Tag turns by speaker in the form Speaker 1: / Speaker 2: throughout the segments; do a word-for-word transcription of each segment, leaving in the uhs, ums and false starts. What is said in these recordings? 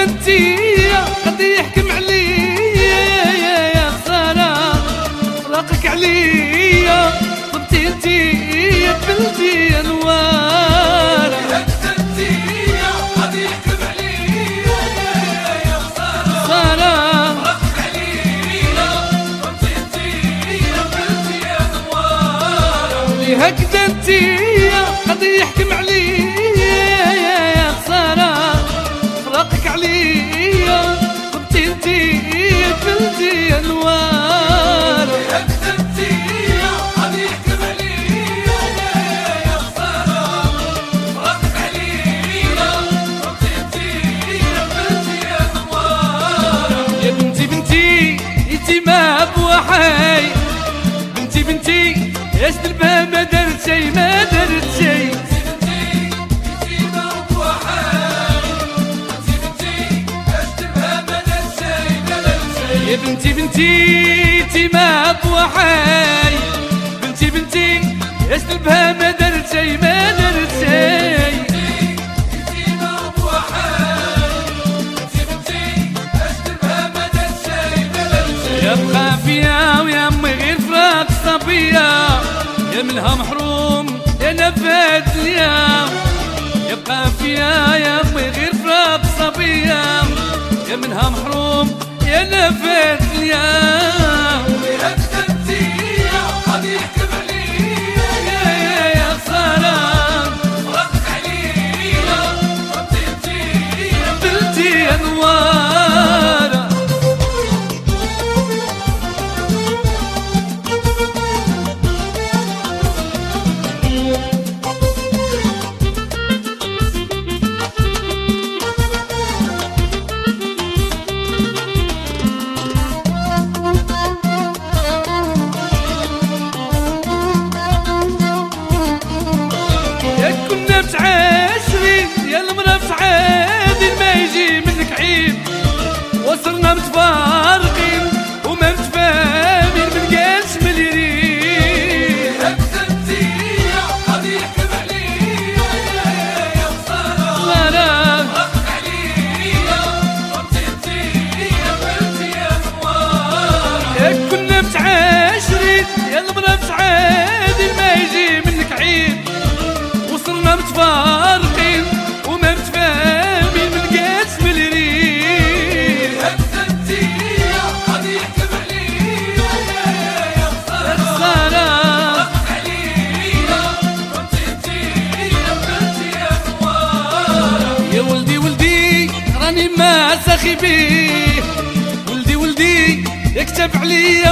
Speaker 1: انتيا غادي يحكم عليا يا خسارة فراقك عليا طبتي انتيا بنتي انوار
Speaker 2: انتيا غادي يحكم عليا يا خسارة فراقك عليا طبتي انتيا بنتي انوار
Speaker 1: هكذا انتيا غادي يحكم عليا يا خسارة فراقك عليا طبتي انتيا بنتي انوار
Speaker 2: هكذا انتيا غادي يحكم عليا يا خسارة فراقك عليا طبتي انتيا بنتي انوار
Speaker 1: يا بنتي بنتي انتي ما بوحاي بنتي بنتي ايش دربها ما درت شي ما درت شي يا بنتي بنتي انتي ما بوحاي بنتي بنتي ايش دربها ما درت شي ما درت شي يا بخافية ويا امي غير فراق صبية يا منها محروم يا نفاد اليوم يا بخافية يا امي غير فراق صبية يا منها محروم يا نفاد اليوم
Speaker 2: غادي يحكم عليا
Speaker 1: يا يا خسارة
Speaker 2: فراقك عليا طبتي انتيا
Speaker 1: بنتي انوار كنا متعاشرين يا المرا متعادين ما يجي منك عيب وصرنا متفارقين وما متفاهمين من قالش مليانين
Speaker 2: هكذا انتيا غادي يحكم عليا يا خسارة فراقك عليا طبتي انتيا بنتي انوار
Speaker 1: كنا متعاشرين يا المرا متعادين ما يجي منك عيب وصرنا متفارقين وما متفاهمين من قاس مليانين
Speaker 2: هكذا انتيا غادي يحكم عليا يا خسارة فراقك عليا طبتي انتيا بنتي انوار
Speaker 1: يا ولدي ولدي راني ما ساخي بيه ولدي ولدي يكتب عليا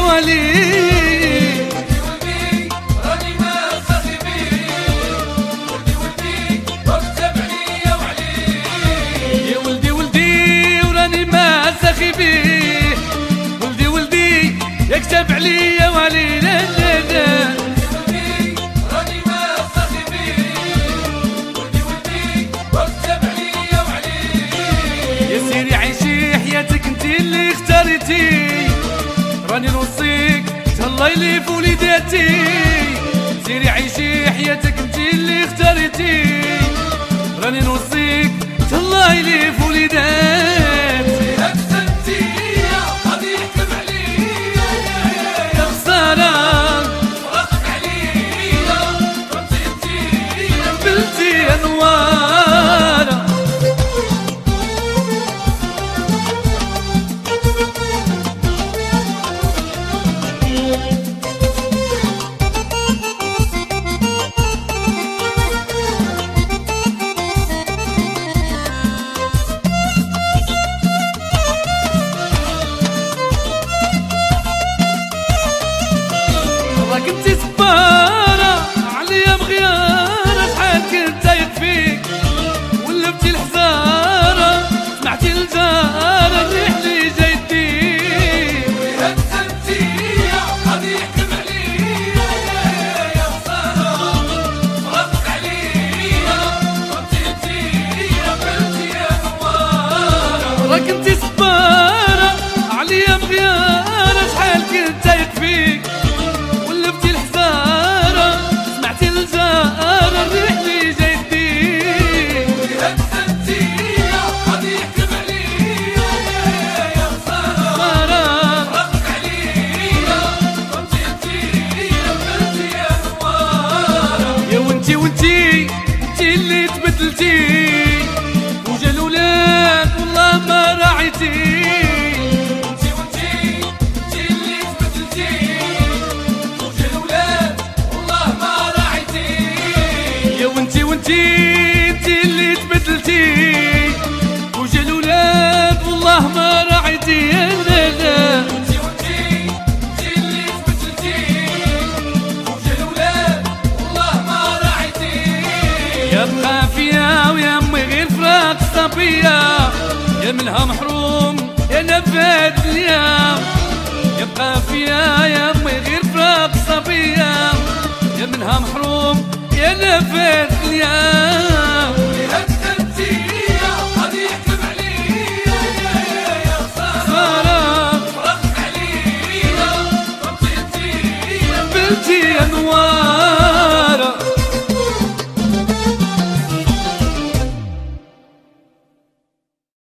Speaker 1: ولي
Speaker 2: راني ما ساخي بيه ولدي ولدي واكتب عليا وعليه
Speaker 1: يا ولدي ولدي وراني ما ساخي بيه ولدي ولدي يكتب عليا ولي لا لا لا
Speaker 2: راني ما ساخي بيه ولدي ولدي واكتب عليا وعليه
Speaker 1: يا سيري عيشي حياتك انتي اللي اختاريتي راني نوصيك تهلاي لي في وليداتي سيري عيشي حياتك انتي اللي اختاريتي راني نوصيك تهلاي لي في وليداتي
Speaker 2: هكذا انتيا غادي يحكم عليا
Speaker 1: يا خسارة
Speaker 2: فراقك عليا طبتي انتيا
Speaker 1: بنتي انوار راك انتي صبارة عليا مغيارة شحال كنت تايق فيك ولفتي الحزارة سمعتي الجارة الريح اللي جاي تديك
Speaker 2: هكذا انتيا غادي يحكم عليا يا خسارة فراقك عليا طبتي انتيا بنتي انوار
Speaker 1: راك انتي صبارة عليا مغيارة شحال كنت تايق فيك ولفتي الحزارة سمعتي الجارة الريح اللي جاي تديك
Speaker 2: هكذا انتيا غادي يحكم عليا
Speaker 1: يا بخافية ويا امي غير فراق صبية، يا منها محروم يا نفد اليوم. يا بخافية يا امي غير فراق صبية، يا منها محروم يا نفد اليوم.